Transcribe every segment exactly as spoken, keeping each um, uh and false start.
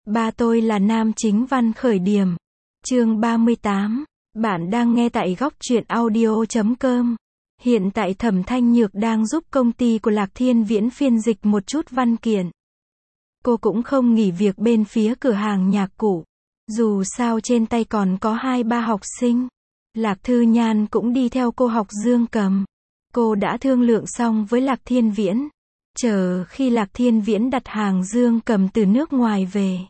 Ba tôi là nam chính văn khởi điểm. Chương ba mươi tám. Bạn đang nghe tại góc truyện audio chấm com. Hiện tại Thẩm Thanh Nhược đang giúp công ty của Lạc Thiên Viễn phiên dịch một chút văn kiện. Cô cũng không nghỉ việc bên phía cửa hàng nhạc cụ. Dù sao trên tay còn có hai ba học sinh. Lạc Thư Nhan cũng đi theo cô học dương cầm. Cô đã thương lượng xong với Lạc Thiên Viễn. Chờ khi Lạc Thiên Viễn đặt hàng dương cầm từ nước ngoài về,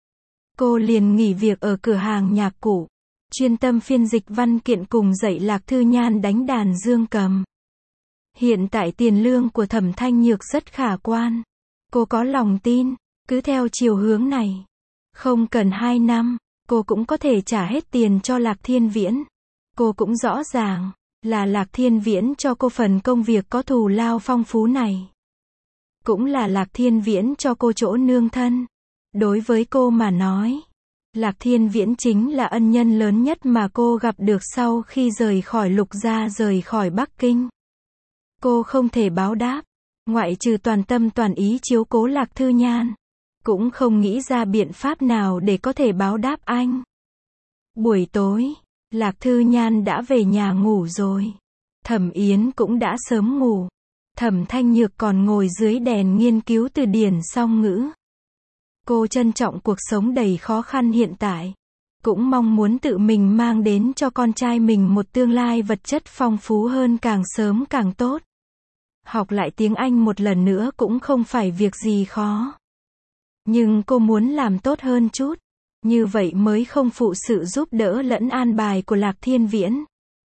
cô liền nghỉ việc ở cửa hàng nhạc cụ, chuyên tâm phiên dịch văn kiện cùng dạy Lạc Thư Nhan đánh đàn dương cầm. Hiện tại tiền lương của Thẩm Thanh Nhược rất khả quan. Cô có lòng tin, cứ theo chiều hướng này, không cần hai năm, cô cũng có thể trả hết tiền cho Lạc Thiên Viễn. Cô cũng rõ ràng, là Lạc Thiên Viễn cho cô phần công việc có thù lao phong phú này. Cũng là Lạc Thiên Viễn cho cô chỗ nương thân. Đối với cô mà nói, Lạc Thiên Viễn chính là ân nhân lớn nhất mà cô gặp được sau khi rời khỏi Lục Gia, rời khỏi Bắc Kinh. Cô không thể báo đáp, ngoại trừ toàn tâm toàn ý chiếu cố Lạc Thư Nhan, cũng không nghĩ ra biện pháp nào để có thể báo đáp anh. Buổi tối, Lạc Thư Nhan đã về nhà ngủ rồi. Thẩm Yến cũng đã sớm ngủ. Thẩm Thanh Nhược còn ngồi dưới đèn nghiên cứu từ điển song ngữ. Cô trân trọng cuộc sống đầy khó khăn hiện tại, cũng mong muốn tự mình mang đến cho con trai mình một tương lai vật chất phong phú hơn, càng sớm càng tốt. Học lại tiếng Anh một lần nữa cũng không phải việc gì khó. Nhưng cô muốn làm tốt hơn chút, như vậy mới không phụ sự giúp đỡ lẫn an bài của Lạc Thiên Viễn.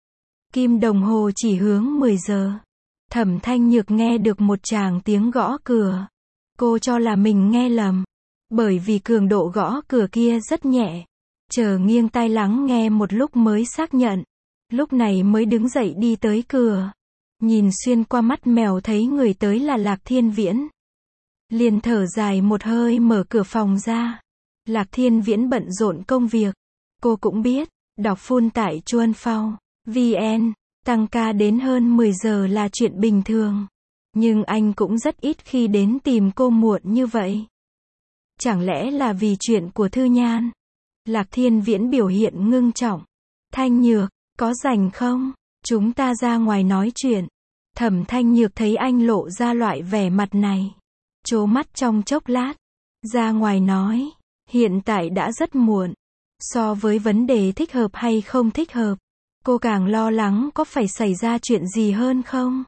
Kim đồng hồ chỉ hướng mười giờ. Thẩm Thanh Nhược nghe được một tràng tiếng gõ cửa. Cô cho là mình nghe lầm, bởi vì cường độ gõ cửa kia rất nhẹ. Chờ nghiêng tai lắng nghe một lúc mới xác nhận. Lúc này mới đứng dậy đi tới cửa. Nhìn xuyên qua mắt mèo thấy người tới là Lạc Thiên Viễn. Liền thở dài một hơi mở cửa phòng ra. Lạc Thiên Viễn bận rộn công việc. Cô cũng biết, đọc full tại Chuan Phao, vê en. Tăng ca đến hơn mười giờ là chuyện bình thường. Nhưng anh cũng rất ít khi đến tìm cô muộn như vậy. Chẳng lẽ là vì chuyện của Thư Nhan? Lạc Thiên Viễn biểu hiện ngưng trọng. Thanh Nhược, có rảnh không? Chúng ta ra ngoài nói chuyện. Thẩm Thanh Nhược thấy anh lộ ra loại vẻ mặt này, trố mắt trong chốc lát. Ra ngoài nói, hiện tại đã rất muộn. So với vấn đề thích hợp hay không thích hợp, cô càng lo lắng có phải xảy ra chuyện gì hơn không?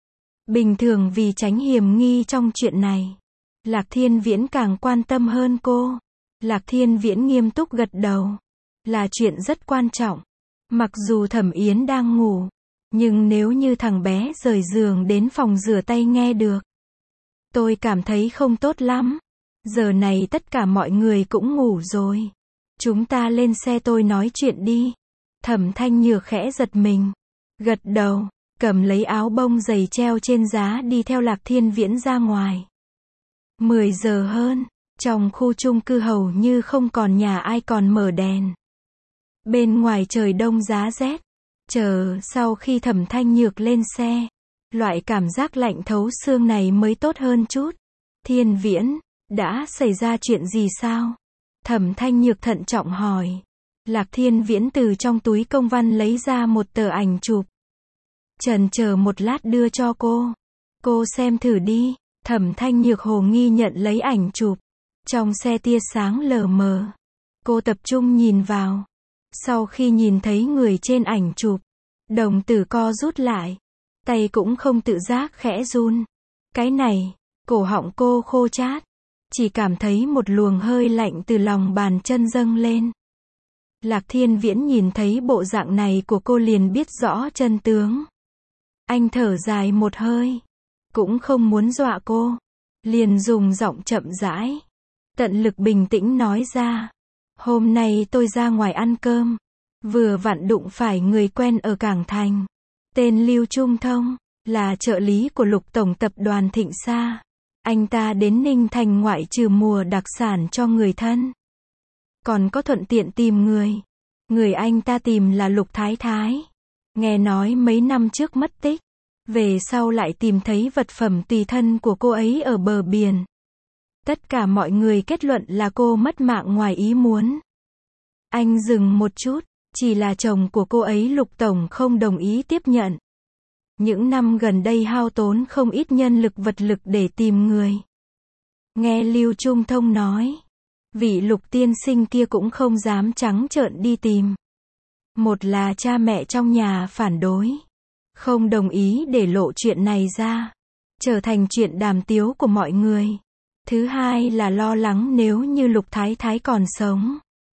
Bình thường vì tránh hiểm nghi trong chuyện này, Lạc Thiên Viễn càng quan tâm hơn cô. Lạc Thiên Viễn nghiêm túc gật đầu. Là chuyện rất quan trọng. Mặc dù Thẩm Yến đang ngủ, nhưng nếu như thằng bé rời giường đến phòng rửa tay nghe được, tôi cảm thấy không tốt lắm. Giờ này tất cả mọi người cũng ngủ rồi. Chúng ta lên xe tôi nói chuyện đi. Thẩm Thanh Nhược khẽ giật mình, gật đầu, cầm lấy áo bông dày treo trên giá đi theo Lạc Thiên Viễn ra ngoài. mười giờ hơn, trong khu chung cư hầu như không còn nhà ai còn mở đèn. Bên ngoài trời đông giá rét. Chờ sau khi Thẩm Thanh Nhược lên xe, loại cảm giác lạnh thấu xương này mới tốt hơn chút. Thiên Viễn, đã xảy ra chuyện gì sao? Thẩm Thanh Nhược thận trọng hỏi. Lạc Thiên Viễn từ trong túi công văn lấy ra một tờ ảnh chụp. Chần chờ một lát đưa cho cô. Cô xem thử đi. Thẩm Thanh Nhược hồ nghi nhận lấy ảnh chụp. Trong xe tia sáng lờ mờ. Cô tập trung nhìn vào. Sau khi nhìn thấy người trên ảnh chụp, đồng tử co rút lại. Tay cũng không tự giác khẽ run. Cái này, cổ họng cô khô chát. Chỉ cảm thấy một luồng hơi lạnh từ lòng bàn chân dâng lên. Lạc Thiên Viễn nhìn thấy bộ dạng này của cô liền biết rõ chân tướng. Anh thở dài một hơi, cũng không muốn dọa cô, liền dùng giọng chậm rãi, tận lực bình tĩnh nói ra. Hôm nay tôi ra ngoài ăn cơm, vừa vặn đụng phải người quen ở Cảng Thành. Tên Lưu Trung Thông, là trợ lý của Lục Tổng tập đoàn Thịnh Sa. Anh ta đến Ninh Thành ngoại trừ mùa đặc sản cho người thân, còn có thuận tiện tìm người. Người anh ta tìm là Lục Thái Thái. Nghe nói mấy năm trước mất tích, về sau lại tìm thấy vật phẩm tùy thân của cô ấy ở bờ biển. Tất cả mọi người kết luận là cô mất mạng ngoài ý muốn. Anh dừng một chút, chỉ là chồng của cô ấy Lục Tổng không đồng ý tiếp nhận. Những năm gần đây hao tốn không ít nhân lực vật lực để tìm người. Nghe Lưu Trung Thông nói, vị Lục tiên sinh kia cũng không dám trắng trợn đi tìm. Một là cha mẹ trong nhà phản đối, không đồng ý để lộ chuyện này ra, trở thành chuyện đàm tiếu của mọi người. Thứ hai là lo lắng nếu như Lục Thái Thái còn sống,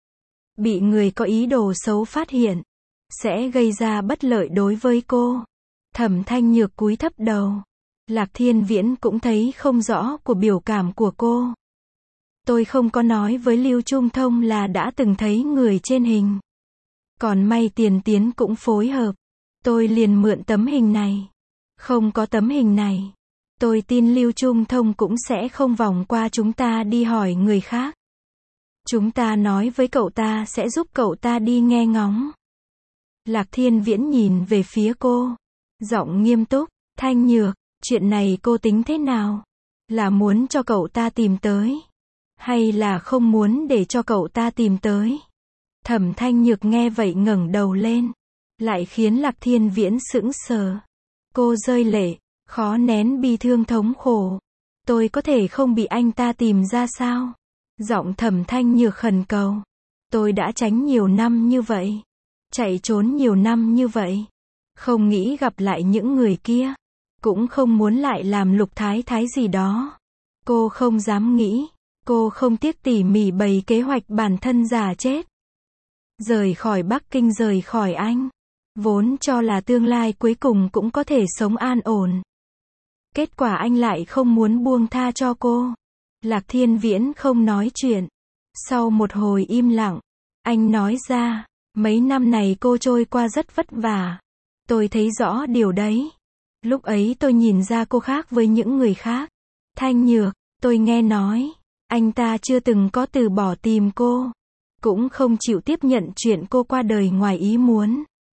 bị người có ý đồ xấu phát hiện, sẽ gây ra bất lợi đối với cô. Thẩm Thanh Nhược cúi thấp đầu. Lạc Thiên Viễn cũng thấy không rõ của biểu cảm của cô. Tôi không có nói với Lưu Trung Thông là đã từng thấy người trên hình. Còn may Tiền Tiến cũng phối hợp. Tôi liền mượn tấm hình này. Không có tấm hình này, tôi tin Lưu Trung Thông cũng sẽ không vòng qua chúng ta đi hỏi người khác. Chúng ta nói với cậu ta sẽ giúp cậu ta đi nghe ngóng. Lạc Thiên Viễn nhìn về phía cô, giọng nghiêm túc. Thanh Nhược, chuyện này cô tính thế nào? Là muốn cho cậu ta tìm tới, hay là không muốn để cho cậu ta tìm tới? Thẩm Thanh Nhược nghe vậy ngẩng đầu lên, lại khiến Lạc Thiên Viễn sững sờ. Cô rơi lệ, khó nén bi thương thống khổ. Tôi có thể không bị anh ta tìm ra sao? Giọng Thẩm Thanh Nhược khẩn cầu. Tôi đã tránh nhiều năm như vậy, chạy trốn nhiều năm như vậy, không nghĩ gặp lại những người kia, cũng không muốn lại làm Lục Thái Thái gì đó. Cô không dám nghĩ, cô không tiếc tỉ mỉ bày kế hoạch bản thân giả chết. Rời khỏi Bắc Kinh, rời khỏi anh, vốn cho là tương lai cuối cùng cũng có thể sống an ổn. Kết quả anh lại không muốn buông tha cho cô. Lạc Thiên Viễn không nói chuyện. Sau một hồi im lặng, anh nói ra, mấy năm này cô trôi qua rất vất vả. Tôi thấy rõ điều đấy. Lúc ấy tôi nhìn ra cô khác với những người khác. Thanh Nhược, tôi nghe nói, anh ta chưa từng có từ bỏ tìm cô, cũng không chịu tiếp nhận chuyện cô qua đời ngoài ý muốn.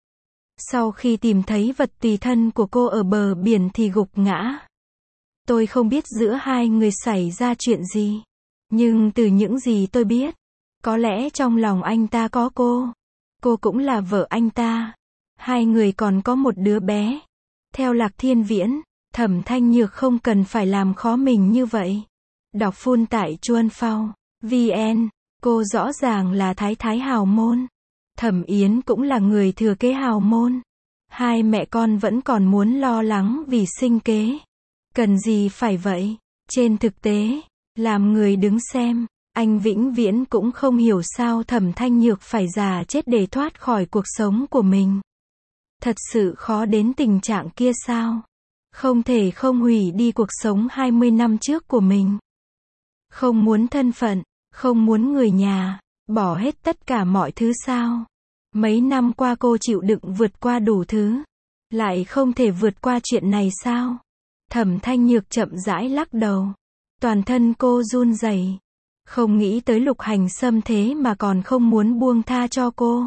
Sau khi tìm thấy vật tùy thân của cô ở bờ biển thì gục ngã. Tôi không biết giữa hai người xảy ra chuyện gì, nhưng từ những gì tôi biết, có lẽ trong lòng anh ta có cô. Cô cũng là vợ anh ta. Hai người còn có một đứa bé. Theo Lạc Thiên Viễn, Thẩm Thanh Nhược không cần phải làm khó mình như vậy. Đọc phun tại Chuan Phao vn, cô rõ ràng là thái thái hào môn. Thẩm Yến cũng là người thừa kế hào môn. Hai mẹ con vẫn còn muốn lo lắng vì sinh kế. Cần gì phải vậy? Trên thực tế, làm người đứng xem, anh vĩnh viễn cũng không hiểu sao Thẩm Thanh Nhược phải già chết để thoát khỏi cuộc sống của mình. Thật sự khó đến tình trạng kia sao? Không thể không hủy đi cuộc sống hai mươi năm trước của mình. Không muốn thân phận, không muốn người nhà, bỏ hết tất cả mọi thứ sao? Mấy năm qua cô chịu đựng vượt qua đủ thứ, lại không thể vượt qua chuyện này sao? Thẩm Thanh Nhược chậm rãi lắc đầu. Toàn thân cô run rẩy. Không nghĩ tới Lục Hành Sâm thế mà còn không muốn buông tha cho cô.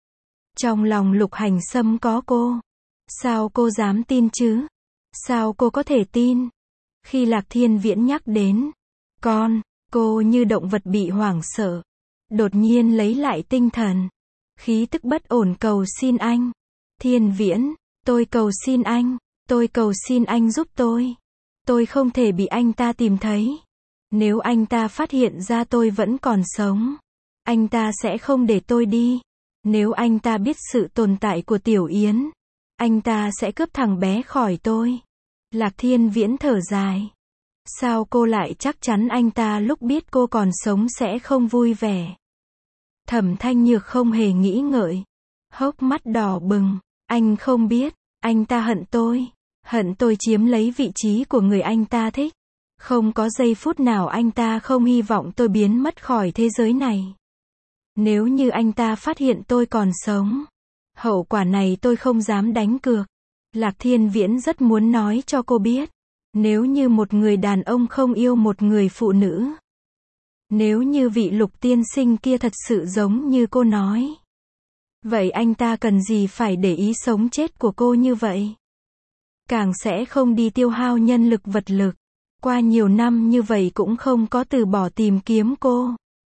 Trong lòng Lục Hành Sâm có cô. Sao cô dám tin chứ? Sao cô có thể tin? Khi Lạc Thiên Viễn nhắc đến con, cô như động vật bị hoảng sợ. Đột nhiên lấy lại tinh thần. Khí tức bất ổn cầu xin anh. Thiên Viễn, tôi cầu xin anh. Tôi cầu xin anh giúp tôi. Tôi không thể bị anh ta tìm thấy. Nếu anh ta phát hiện ra tôi vẫn còn sống, anh ta sẽ không để tôi đi. Nếu anh ta biết sự tồn tại của Tiểu Yến, anh ta sẽ cướp thằng bé khỏi tôi. Lạc Thiên Viễn thở dài. Sao cô lại chắc chắn anh ta lúc biết cô còn sống sẽ không vui vẻ? Thẩm Thanh Nhược không hề nghĩ ngợi, hốc mắt đỏ bừng. Anh không biết, anh ta hận tôi. Hận tôi chiếm lấy vị trí của người anh ta thích. Không có giây phút nào anh ta không hy vọng tôi biến mất khỏi thế giới này. Nếu như anh ta phát hiện tôi còn sống, hậu quả này tôi không dám đánh cược. Lạc Thiên Viễn rất muốn nói cho cô biết. Nếu như một người đàn ông không yêu một người phụ nữ, nếu như vị Lục tiên sinh kia thật sự giống như cô nói, vậy anh ta cần gì phải để ý sống chết của cô như vậy? Càng sẽ không đi tiêu hao nhân lực vật lực. Qua nhiều năm như vậy cũng không có từ bỏ tìm kiếm cô.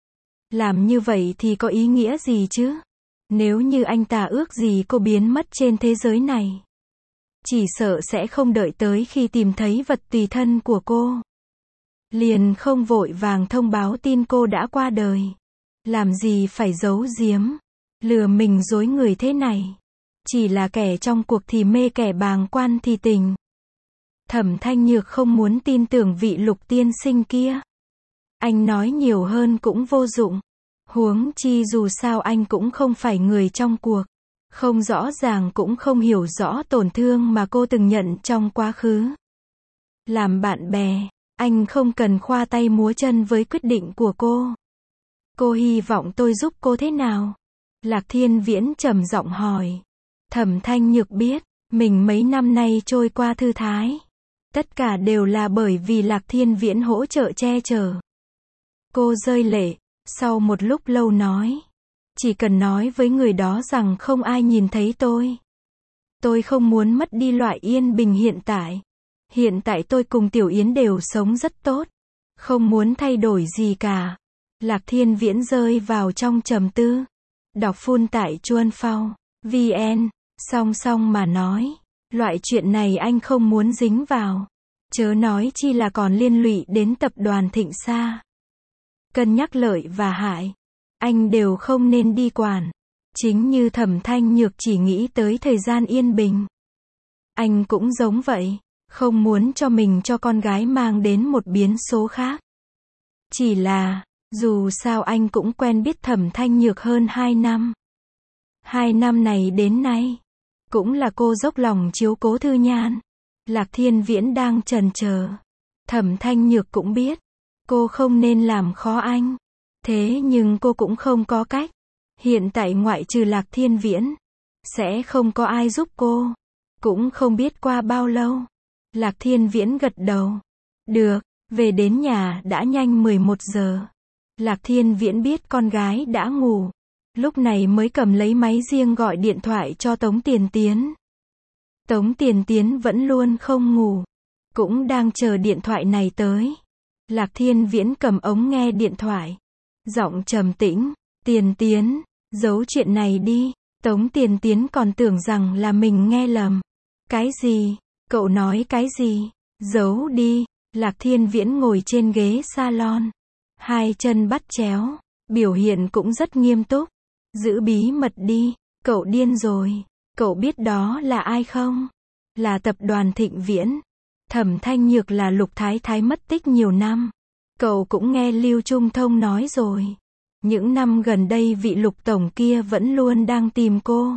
Làm như vậy thì có ý nghĩa gì chứ? Nếu như anh ta ước gì cô biến mất trên thế giới này, chỉ sợ sẽ không đợi tới khi tìm thấy vật tùy thân của cô, liền không vội vàng thông báo tin cô đã qua đời. Làm gì phải giấu giếm, lừa mình dối người thế này. Chỉ là kẻ trong cuộc thì mê, kẻ bàng quan thì tình. Thẩm Thanh Nhược không muốn tin tưởng vị Lục tiên sinh kia. Anh nói nhiều hơn cũng vô dụng. Huống chi dù sao anh cũng không phải người trong cuộc. Không rõ ràng cũng không hiểu rõ tổn thương mà cô từng nhận trong quá khứ. Làm bạn bè, anh không cần khoa tay múa chân với quyết định của cô. Cô hy vọng tôi giúp cô thế nào? Lạc Thiên Viễn trầm giọng hỏi. Thẩm Thanh Nhược biết, mình mấy năm nay trôi qua thư thái. Tất cả đều là bởi vì Lạc Thiên Viễn hỗ trợ che chở. Cô rơi lệ, sau một lúc lâu nói. Chỉ cần nói với người đó rằng không ai nhìn thấy tôi. Tôi không muốn mất đi loại yên bình hiện tại. Hiện tại tôi cùng Tiểu Yến đều sống rất tốt. Không muốn thay đổi gì cả. Lạc Thiên Viễn rơi vào trong trầm tư. Đọc phun tại Chuan Phao, vn, song song mà nói. Loại chuyện này anh không muốn dính vào. Chớ nói chi là còn liên lụy đến tập đoàn Thịnh Sa. Cân nhắc lợi và hại, anh đều không nên đi quản. Chính như Thẩm Thanh Nhược chỉ nghĩ tới thời gian yên bình. Anh cũng giống vậy, không muốn cho mình cho con gái mang đến một biến số khác. Chỉ là, dù sao anh cũng quen biết Thẩm Thanh Nhược hơn hai năm. Hai năm này đến nay, cũng là cô dốc lòng chiếu cố Thư Nhan. Lạc Thiên Viễn đang chần chờ. Thẩm Thanh Nhược cũng biết, cô không nên làm khó anh. Thế nhưng cô cũng không có cách. Hiện tại ngoại trừ Lạc Thiên Viễn, sẽ không có ai giúp cô. Cũng không biết qua bao lâu. Lạc Thiên Viễn gật đầu. Được, về đến nhà đã nhanh mười một giờ. Lạc Thiên Viễn biết con gái đã ngủ. Lúc này mới cầm lấy máy riêng gọi điện thoại cho Tống Tiền Tiến. Tống Tiền Tiến vẫn luôn không ngủ. Cũng đang chờ điện thoại này tới. Lạc Thiên Viễn cầm ống nghe điện thoại. Giọng trầm tĩnh. Tiền Tiến, giấu chuyện này đi. Tống Tiền Tiến còn tưởng rằng là mình nghe lầm. Cái gì? Cậu nói cái gì? Giấu đi. Lạc Thiên Viễn ngồi trên ghế salon. Hai chân bắt chéo. Biểu hiện cũng rất nghiêm túc. Giữ bí mật đi. Cậu điên rồi. Cậu biết đó là ai không? Là tập đoàn Thịnh Viễn. Thẩm Thanh Nhược là Lục Thái Thái mất tích nhiều năm. Cậu cũng nghe Lưu Trung Thông nói rồi. Những năm gần đây vị Lục Tổng kia vẫn luôn đang tìm cô.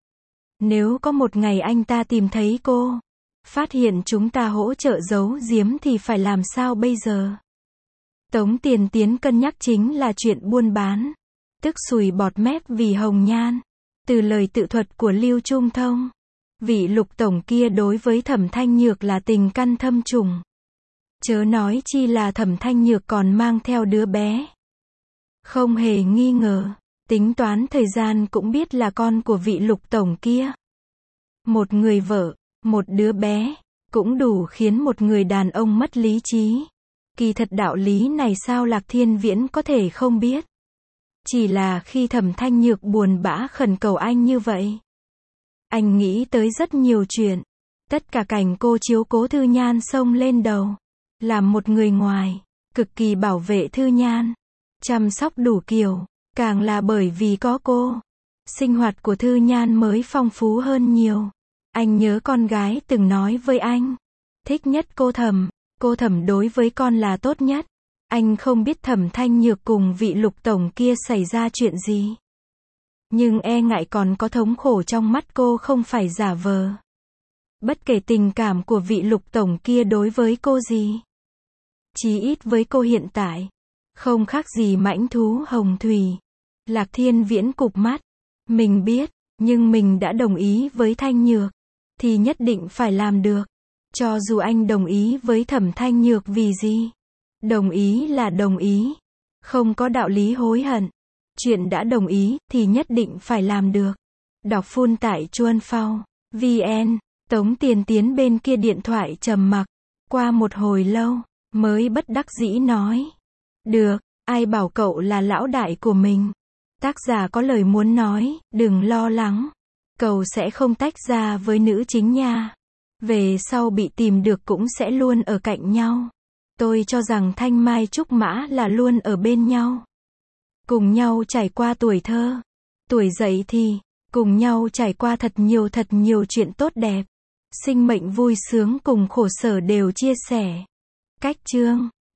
Nếu có một ngày anh ta tìm thấy cô, phát hiện chúng ta hỗ trợ giấu giếm thì phải làm sao bây giờ? Tống Tiền Tiến cân nhắc chính là chuyện buôn bán. Tức sùi bọt mép vì hồng nhan. Từ lời tự thuật của Lưu Trung Thông, vị Lục Tổng kia đối với Thẩm Thanh Nhược là tình căn thâm trùng. Chớ nói chi là Thẩm Thanh Nhược còn mang theo đứa bé. Không hề nghi ngờ, tính toán thời gian cũng biết là con của vị Lục Tổng kia. Một người vợ, một đứa bé, cũng đủ khiến một người đàn ông mất lý trí. Kỳ thật đạo lý này sao Lạc Thiên Viễn có thể không biết. Chỉ là khi Thẩm Thanh Nhược buồn bã khẩn cầu anh như vậy, anh nghĩ tới rất nhiều chuyện. Tất cả cảnh cô chiếu cố Thư Nhan xông lên đầu. Làm một người ngoài, cực kỳ bảo vệ Thư Nhan, chăm sóc đủ kiểu, càng là bởi vì có cô. Sinh hoạt của Thư Nhan mới phong phú hơn nhiều. Anh nhớ con gái từng nói với anh, thích nhất cô Thẩm, cô Thẩm đối với con là tốt nhất. Anh không biết Thẩm Thanh Nhược cùng vị Lục Tổng kia xảy ra chuyện gì. Nhưng e ngại còn có thống khổ trong mắt cô không phải giả vờ. Bất kể tình cảm của vị Lục Tổng kia đối với cô gì, chí ít với cô hiện tại, không khác gì mãnh thú hồng thủy. Lạc Thiên Viễn cụp mắt. Mình biết, nhưng mình đã đồng ý với Thanh Nhược, thì nhất định phải làm được. Cho dù anh đồng ý với Thẩm Thanh Nhược vì gì? Đồng ý là đồng ý. Không có đạo lý hối hận. Chuyện đã đồng ý, thì nhất định phải làm được. Đọc phun tại Chuan Phao, vn. Tống Tiền Tiến bên kia điện thoại trầm mặc. Qua một hồi lâu, mới bất đắc dĩ nói. Được, ai bảo cậu là lão đại của mình. Tác giả có lời muốn nói, đừng lo lắng. Cậu sẽ không tách ra với nữ chính nha. Về sau bị tìm được cũng sẽ luôn ở cạnh nhau. Tôi cho rằng Thanh Mai Trúc Mã là luôn ở bên nhau. Cùng nhau trải qua tuổi thơ. Tuổi dậy thì, cùng nhau trải qua thật nhiều thật nhiều chuyện tốt đẹp. Sinh mệnh vui sướng cùng khổ sở đều chia sẻ. Cách chương